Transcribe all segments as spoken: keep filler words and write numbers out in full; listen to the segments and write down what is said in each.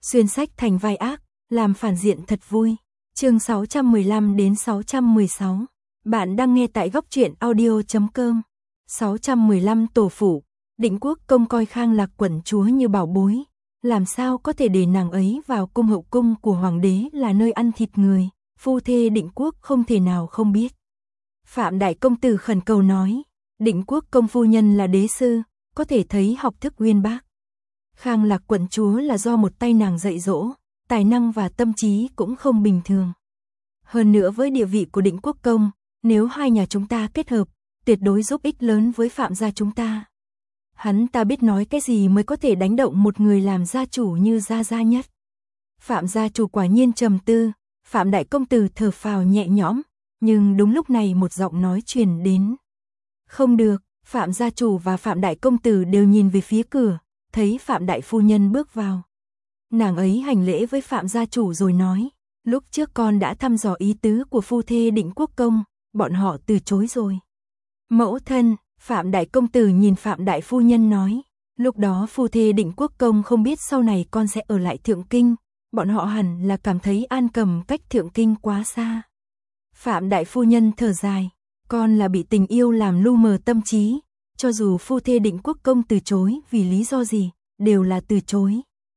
xuyên sách thành vai ác, làm phản diện thật vui. Chương sáu trăm mười lăm đến sáu trăm mười sáu. Bạn đang nghe tại góc truyện audio chấm com. sáu trăm mười lăm Tổ phủ. Định Quốc Công coi Khang Lạc quận chúa như bảo bối, làm sao có thể để nàng ấy vào cung hậu cung của hoàng đế là nơi ăn thịt người, phu thê Định Quốc không thể nào không biết. Phạm đại công tử khẩn cầu nói, Định Quốc công phu nhân là đế sư, có thể thấy học thức uyên bác. Khang Lạc quận chúa là do một tay nàng dạy dỗ, tài năng và tâm trí cũng không bình thường. Hơn nữa với địa vị của Định Quốc công, nếu hai nhà chúng ta kết hợp, tuyệt đối giúp ích lớn với Phạm gia chúng ta. Hắn ta biết nói cái gì mới có thể đánh động một người làm gia chủ như gia gia nhất. Phạm gia chủ quả nhiên trầm tư, Phạm đại công tử thở phào nhẹ nhõm, nhưng đúng lúc này một giọng nói truyền đến. Không được, Phạm gia chủ và Phạm đại công tử đều nhìn về phía cửa, thấy Phạm đại phu nhân bước vào. Nàng ấy hành lễ với Phạm gia chủ rồi nói, lúc trước con đã thăm dò ý tứ của phu thê Định Quốc công, bọn họ từ chối rồi. Mẫu thân, Phạm đại công tử nhìn Phạm đại phu nhân nói, lúc đó phu thê Định Quốc công không biết sau này con sẽ ở lại Thượng Kinh, bọn họ hẳn là cảm thấy An Cầm cách Thượng Kinh quá xa. Phạm đại phu nhân thở dài, con là bị tình yêu làm lu mờ tâm trí, cho dù phu thê Định Quốc công từ chối vì lý do gì, đều là từ chối.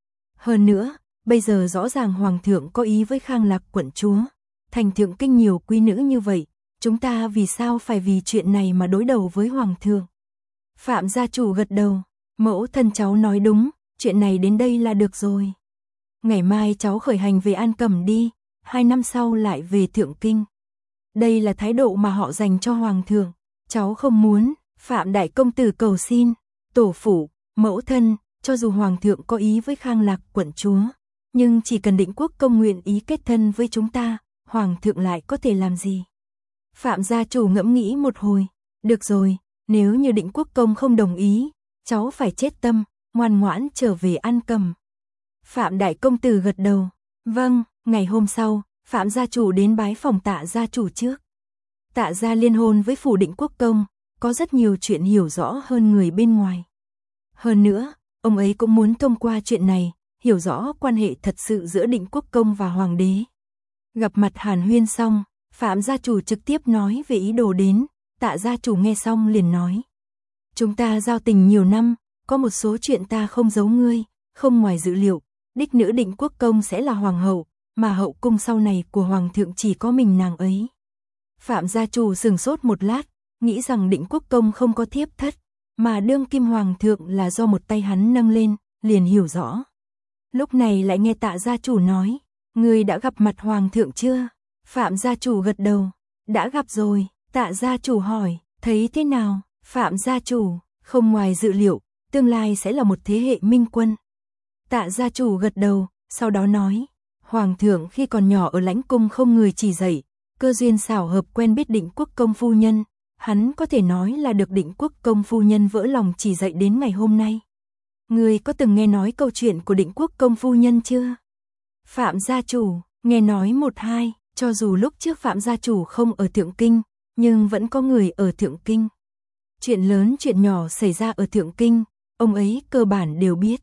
Hơn nữa, bây giờ rõ ràng hoàng thượng có ý với Khang Lạc quận chúa, thành Thượng Kinh nhiều quý nữ như vậy, chúng ta vì sao phải vì chuyện này mà đối đầu với hoàng thượng? Phạm gia chủ gật đầu, mẫu thân cháu nói đúng, chuyện này đến đây là được rồi. Ngày mai cháu khởi hành về An Cẩm đi, hai năm sau lại về Thượng Kinh. Đây là thái độ mà họ dành cho hoàng thượng, cháu không muốn. Phạm đại công tử cầu xin, tổ phủ, mẫu thân, cho dù hoàng thượng có ý với Khang Lạc quận chúa, nhưng chỉ cần Định Quốc công nguyện ý kết thân với chúng ta, hoàng thượng lại có thể làm gì? Phạm gia chủ ngẫm nghĩ một hồi, được rồi, nếu như Định Quốc công không đồng ý, cháu phải chết tâm, ngoan ngoãn trở về An Cầm. Phạm đại công tử gật đầu, vâng. Ngày hôm sau, Phạm gia chủ đến bái phòng Tạ gia chủ trước. Tạ gia liên hôn với phủ Định Quốc công, có rất nhiều chuyện hiểu rõ hơn người bên ngoài. Hơn nữa, ông ấy cũng muốn thông qua chuyện này, hiểu rõ quan hệ thật sự giữa Định Quốc công và hoàng đế. Gặp mặt hàn huyên xong, Phạm gia chủ trực tiếp nói về ý đồ đến, Tạ gia chủ nghe xong liền nói. Chúng ta giao tình nhiều năm, có một số chuyện ta không giấu ngươi, không ngoài dự liệu, đích nữ Định Quốc công sẽ là hoàng hậu, mà hậu cung sau này của hoàng thượng chỉ có mình nàng ấy. Phạm gia chủ sừng sốt một lát, nghĩ rằng Định Quốc công không có thiếp thất, mà đương kim hoàng thượng là do một tay hắn nâng lên, liền hiểu rõ. Lúc này lại nghe Tạ gia chủ nói, ngươi đã gặp mặt hoàng thượng chưa? Phạm gia chủ gật đầu, đã gặp rồi. Tạ gia chủ hỏi, thấy thế nào? Phạm gia chủ, không ngoài dự liệu, tương lai sẽ là một thế hệ minh quân. Tạ gia chủ gật đầu, sau đó nói, hoàng thượng khi còn nhỏ ở lãnh cung không người chỉ dạy, cơ duyên xảo hợp quen biết Định Quốc công phu nhân, hắn có thể nói là được Định Quốc công phu nhân vỡ lòng chỉ dạy đến ngày hôm nay. Ngươi có từng nghe nói câu chuyện của Định Quốc công phu nhân chưa? Phạm gia chủ, nghe nói một hai, cho dù lúc trước Phạm gia chủ không ở Thượng Kinh, nhưng vẫn có người ở Thượng Kinh. Chuyện lớn chuyện nhỏ xảy ra ở Thượng Kinh, ông ấy cơ bản đều biết.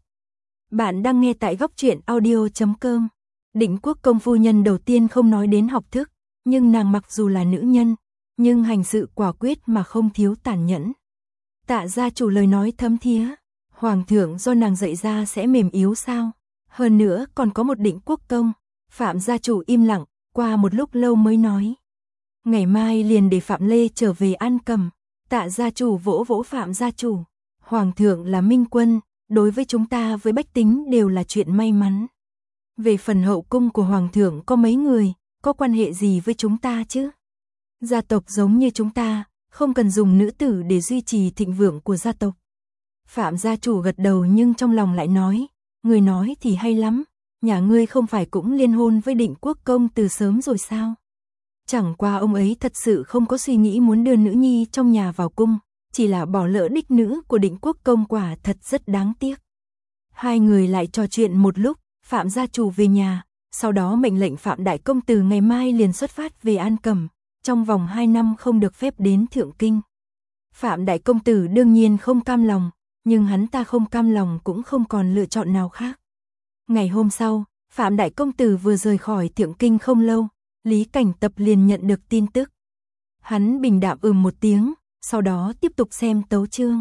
Bạn đang nghe tại góc truyện audio chấm com. Định Quốc công phu nhân đầu tiên không nói đến học thức, nhưng nàng mặc dù là nữ nhân, nhưng hành sự quả quyết mà không thiếu tàn nhẫn. Tạ gia chủ lời nói thấm thía, hoàng thượng do nàng dạy ra sẽ mềm yếu sao? Hơn nữa còn có một Định Quốc công. Phạm gia chủ im lặng, qua một lúc lâu mới nói. Ngày mai liền để Phạm Lê trở về An Cầm. Tạ gia chủ vỗ vỗ Phạm gia chủ. Hoàng thượng là minh quân, đối với chúng ta với bách tính đều là chuyện may mắn. Về phần hậu cung của hoàng thượng có mấy người, có quan hệ gì với chúng ta chứ? Gia tộc giống như chúng ta, không cần dùng nữ tử để duy trì thịnh vượng của gia tộc. Phạm gia chủ gật đầu nhưng trong lòng lại nói, người nói thì hay lắm, nhà ngươi không phải cũng liên hôn với Định Quốc công từ sớm rồi sao? Chẳng qua ông ấy thật sự không có suy nghĩ muốn đưa nữ nhi trong nhà vào cung, chỉ là bỏ lỡ đích nữ của Định Quốc công, quả thật rất đáng tiếc. Hai người lại trò chuyện một lúc, Phạm gia chủ về nhà, sau đó mệnh lệnh Phạm đại công tử ngày mai liền xuất phát về An Cẩm, trong vòng hai năm không được phép đến Thượng Kinh. Phạm đại công tử đương nhiên không cam lòng, nhưng hắn ta không cam lòng cũng không còn lựa chọn nào khác. Ngày hôm sau, Phạm Đại Công Tử vừa rời khỏi Thượng Kinh không lâu, Lý Cảnh Tập liền nhận được tin tức. Hắn bình đạm ừm một tiếng, sau đó tiếp tục xem tấu chương.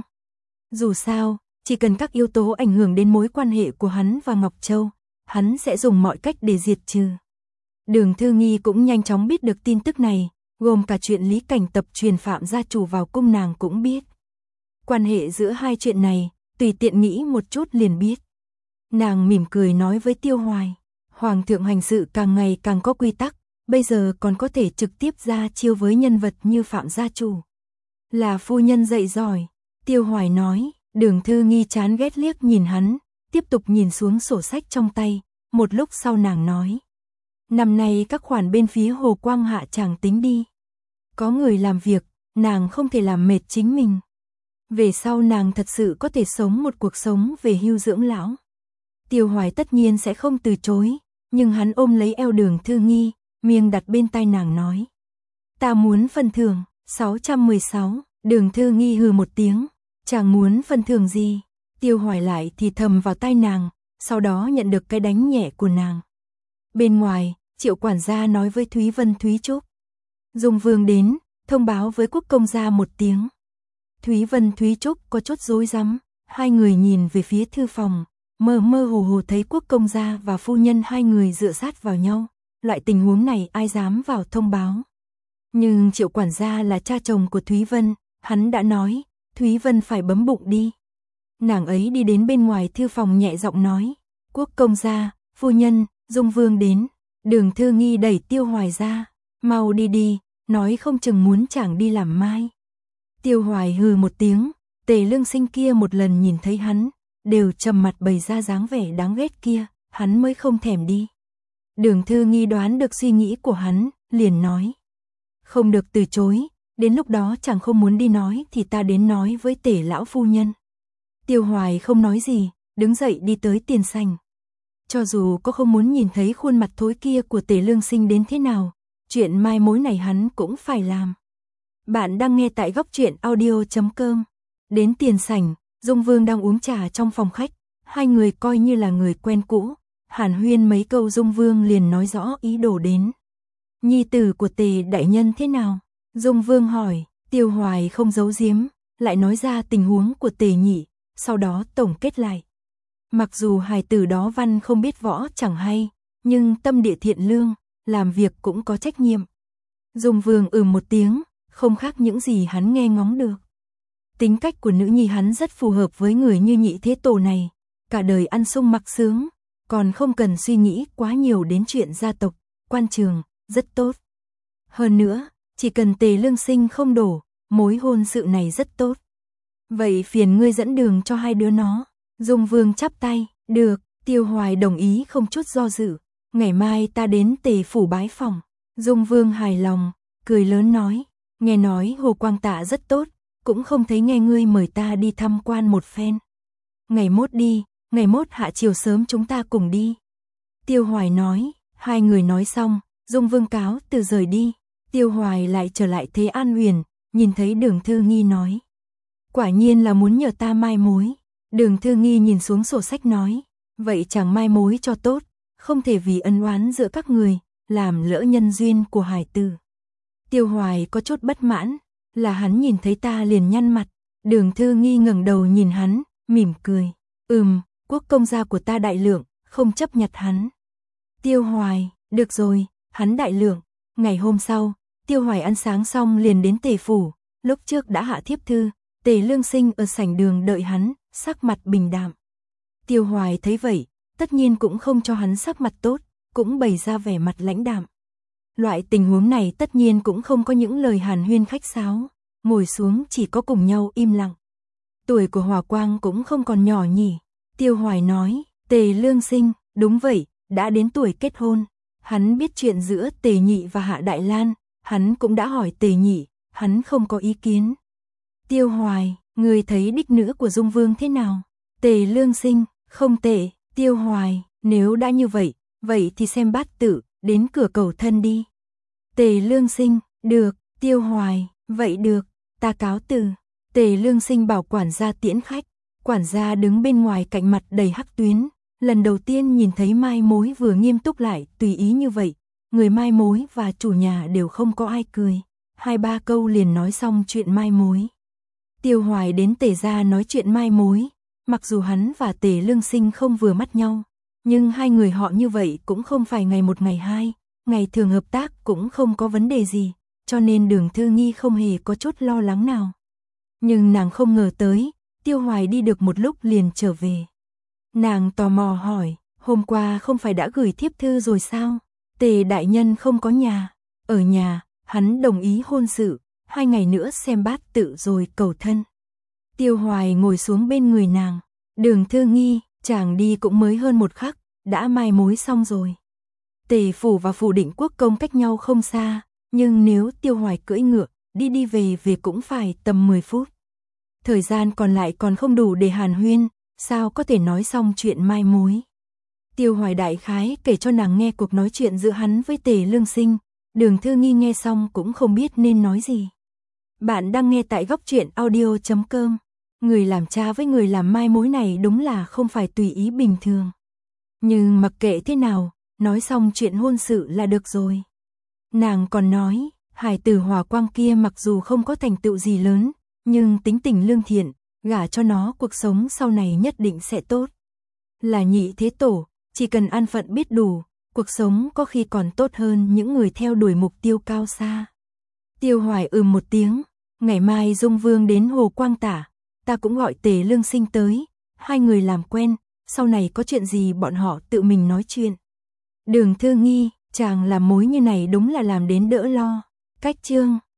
Dù sao, chỉ cần các yếu tố ảnh hưởng đến mối quan hệ của hắn và Ngọc Châu, hắn sẽ dùng mọi cách để diệt trừ. Đường Thư Nghi cũng nhanh chóng biết được tin tức này, gồm cả chuyện Lý Cảnh Tập truyền Phạm gia chủ vào cung nàng cũng biết. Quan hệ giữa hai chuyện này, tùy tiện nghĩ một chút liền biết. Nàng mỉm cười nói với Tiêu Hoài, Hoàng thượng hành sự càng ngày càng có quy tắc, bây giờ còn có thể trực tiếp ra chiêu với nhân vật như Phạm gia chủ. Là phu nhân dạy giỏi, Tiêu Hoài nói. Đường Thư Nghi chán ghét liếc nhìn hắn, tiếp tục nhìn xuống sổ sách trong tay, một lúc sau nàng nói. Năm nay các khoản bên phía Hồ Quang Hạ chàng tính đi. Có người làm việc, nàng không thể làm mệt chính mình. Về sau nàng thật sự có thể sống một cuộc sống về hưu dưỡng lão. Tiêu Hoài tất nhiên sẽ không từ chối, nhưng hắn ôm lấy eo Đường Thư Nghi, miệng đặt bên tai nàng nói. Ta muốn phần thưởng, sáu trăm mười sáu, Đường Thư Nghi hừ một tiếng. Chàng muốn phần thưởng gì? Tiêu Hoài lại thì thầm vào tai nàng, sau đó nhận được cái đánh nhẹ của nàng. Bên ngoài, Triệu quản gia nói với Thúy Vân Thúy Trúc. Dung Vương đến, thông báo với Quốc công gia một tiếng. Thúy Vân Thúy Trúc có chút rối rắm, hai người nhìn về phía thư phòng, mơ mơ hồ hồ thấy Quốc công gia và phu nhân hai người dựa sát vào nhau. Loại tình huống này ai dám vào thông báo. Nhưng Triệu quản gia là cha chồng của Thúy Vân, hắn đã nói. Thúy Vân phải bấm bụng đi. Nàng ấy đi đến bên ngoài thư phòng nhẹ giọng nói. Quốc công gia, phu nhân, Dung Vương đến. Đường Thư Nghi đẩy Tiêu Hoài ra. Mau đi đi, nói không chừng muốn chàng đi làm mai. Tiêu Hoài hừ một tiếng. Tề Lương Sinh kia một lần nhìn thấy hắn, đều trầm mặt bày ra dáng vẻ đáng ghét kia, hắn mới không thèm đi. Đường Thư Nghi đoán được suy nghĩ của hắn, liền nói. Không được từ chối. Đến lúc đó chẳng không muốn đi nói thì ta đến nói với Tể lão phu nhân. Tiêu Hoài không nói gì, đứng dậy đi tới tiền sảnh. Cho dù có không muốn nhìn thấy khuôn mặt thối kia của Tề Lương Sinh đến thế nào, chuyện mai mối này hắn cũng phải làm. Bạn đang nghe tại góc truyện audio chấm com. Đến tiền sảnh, Dung Vương đang uống trà trong phòng khách, hai người coi như là người quen cũ. Hàn huyên mấy câu Dung Vương liền nói rõ ý đồ đến. Nhi tử của Tề đại nhân thế nào? Dung Vương hỏi, Tiêu Hoài không giấu giếm, lại nói ra tình huống của Tề nhị, sau đó tổng kết lại. Mặc dù hài tử đó văn không biết võ chẳng hay, nhưng tâm địa thiện lương, làm việc cũng có trách nhiệm. Dung Vương ừm một tiếng, không khác những gì hắn nghe ngóng được. Tính cách của nữ nhi hắn rất phù hợp với người như Nhị Thế Tổ này, cả đời ăn sung mặc sướng, còn không cần suy nghĩ quá nhiều đến chuyện gia tộc, quan trường, rất tốt. Hơn nữa, chỉ cần Tề Lương Sinh không đổ, mối hôn sự này rất tốt. Vậy phiền ngươi dẫn đường cho hai đứa nó. Dung Vương chắp tay, được, Tiêu Hoài đồng ý không chút do dự. Ngày mai ta đến Tề phủ bái phòng. Dung Vương hài lòng, cười lớn nói, nghe nói Hồ Quang Tạ rất tốt, cũng không thấy nghe ngươi mời ta đi tham quan một phen. Ngày mốt đi, ngày mốt hạ chiều sớm chúng ta cùng đi. Tiêu Hoài nói, hai người nói xong, Dung Vương cáo từ rời đi. Tiêu Hoài lại trở lại Thế An Huyền, nhìn thấy Đường Thư Nghi nói. Quả nhiên là muốn nhờ ta mai mối. Đường Thư Nghi nhìn xuống sổ sách nói, vậy chẳng mai mối cho tốt, không thể vì ân oán giữa các người, làm lỡ nhân duyên của hải tử. Tiêu Hoài có chút bất mãn, là hắn nhìn thấy ta liền nhăn mặt. Đường Thư Nghi ngẩng đầu nhìn hắn, mỉm cười. Ừm, quốc công gia của ta đại lượng, không chấp nhặt hắn. Tiêu Hoài, được rồi, hắn đại lượng. Ngày hôm sau, Tiêu Hoài ăn sáng xong liền đến Tề phủ, lúc trước đã hạ thiếp thư, Tề Lương Sinh ở sảnh đường đợi hắn, sắc mặt bình đạm. Tiêu Hoài thấy vậy, tất nhiên cũng không cho hắn sắc mặt tốt, cũng bày ra vẻ mặt lãnh đạm. Loại tình huống này tất nhiên cũng không có những lời hàn huyên khách sáo, ngồi xuống chỉ có cùng nhau im lặng. Tuổi của Hòa Quang cũng không còn nhỏ nhỉ. Tiêu Hoài nói, Tề Lương Sinh, đúng vậy, đã đến tuổi kết hôn. Hắn biết chuyện giữa Tề Nhị và Hạ Đại Lan, hắn cũng đã hỏi Tề Nhị, hắn không có ý kiến. Tiêu Hoài, người thấy đích nữ của Dung Vương thế nào? Tề Lương Sinh, không tệ. Tiêu Hoài, nếu đã như vậy, vậy thì xem bát tự, đến cửa cầu thân đi. Tề Lương Sinh, được. Tiêu Hoài, vậy được, ta cáo từ. Tề Lương Sinh bảo quản gia tiễn khách, quản gia đứng bên ngoài cạnh mặt đầy hắc tuyến, Lần đầu tiên nhìn thấy mai mối vừa nghiêm túc lại tùy ý như vậy, người mai mối và chủ nhà đều không có ai cười. Hai ba câu liền nói xong chuyện mai mối. Tiêu Hoài đến Tề gia nói chuyện mai mối, mặc dù hắn và Tề Lương Sinh không vừa mắt nhau, nhưng hai người họ như vậy cũng không phải ngày một ngày hai, ngày thường hợp tác cũng không có vấn đề gì, cho nên Đường Thư Nghi không hề có chút lo lắng nào. Nhưng nàng không ngờ tới, Tiêu Hoài đi được một lúc liền trở về. Nàng tò mò hỏi, hôm qua không phải đã gửi thiếp thư rồi sao? Tề đại nhân không có nhà, ở nhà, hắn đồng ý hôn sự, hai ngày nữa xem bát tự rồi cầu thân. Tiêu Hoài ngồi xuống bên người nàng, Đường Thư Nghi, chàng đi cũng mới hơn một khắc, đã mai mối xong rồi. Tề phủ và phủ Định Quốc công cách nhau không xa, nhưng nếu Tiêu Hoài cưỡi ngựa, đi đi về về cũng phải tầm mười phút. Thời gian còn lại còn không đủ để hàn huyên, sao có thể nói xong chuyện mai mối. Tiêu Hoài đại khái kể cho nàng nghe cuộc nói chuyện giữa hắn với Tề Lương Sinh, Đường Thư Nghi nghe xong cũng không biết nên nói gì. Bạn đang nghe tại góc truyện audio chấm com. Người làm cha với người làm mai mối này đúng là không phải tùy ý bình thường. Nhưng mặc kệ thế nào, nói xong chuyện hôn sự là được rồi. Nàng còn nói, hải tử Hòa Quang kia mặc dù không có thành tựu gì lớn, nhưng tính tình lương thiện, gả cho nó cuộc sống sau này nhất định sẽ tốt. Là nhị thế tổ, chỉ cần an phận biết đủ, cuộc sống có khi còn tốt hơn những người theo đuổi mục tiêu cao xa. Tiêu Hoài ừm một tiếng, ngày mai Dung Vương đến Hồ Quang Tả, ta cũng gọi Tề Lương Sinh tới, hai người làm quen, sau này có chuyện gì bọn họ tự mình nói chuyện. Đường Thư Nghi, chàng làm mối như này đúng là làm đến đỡ lo. Cách chương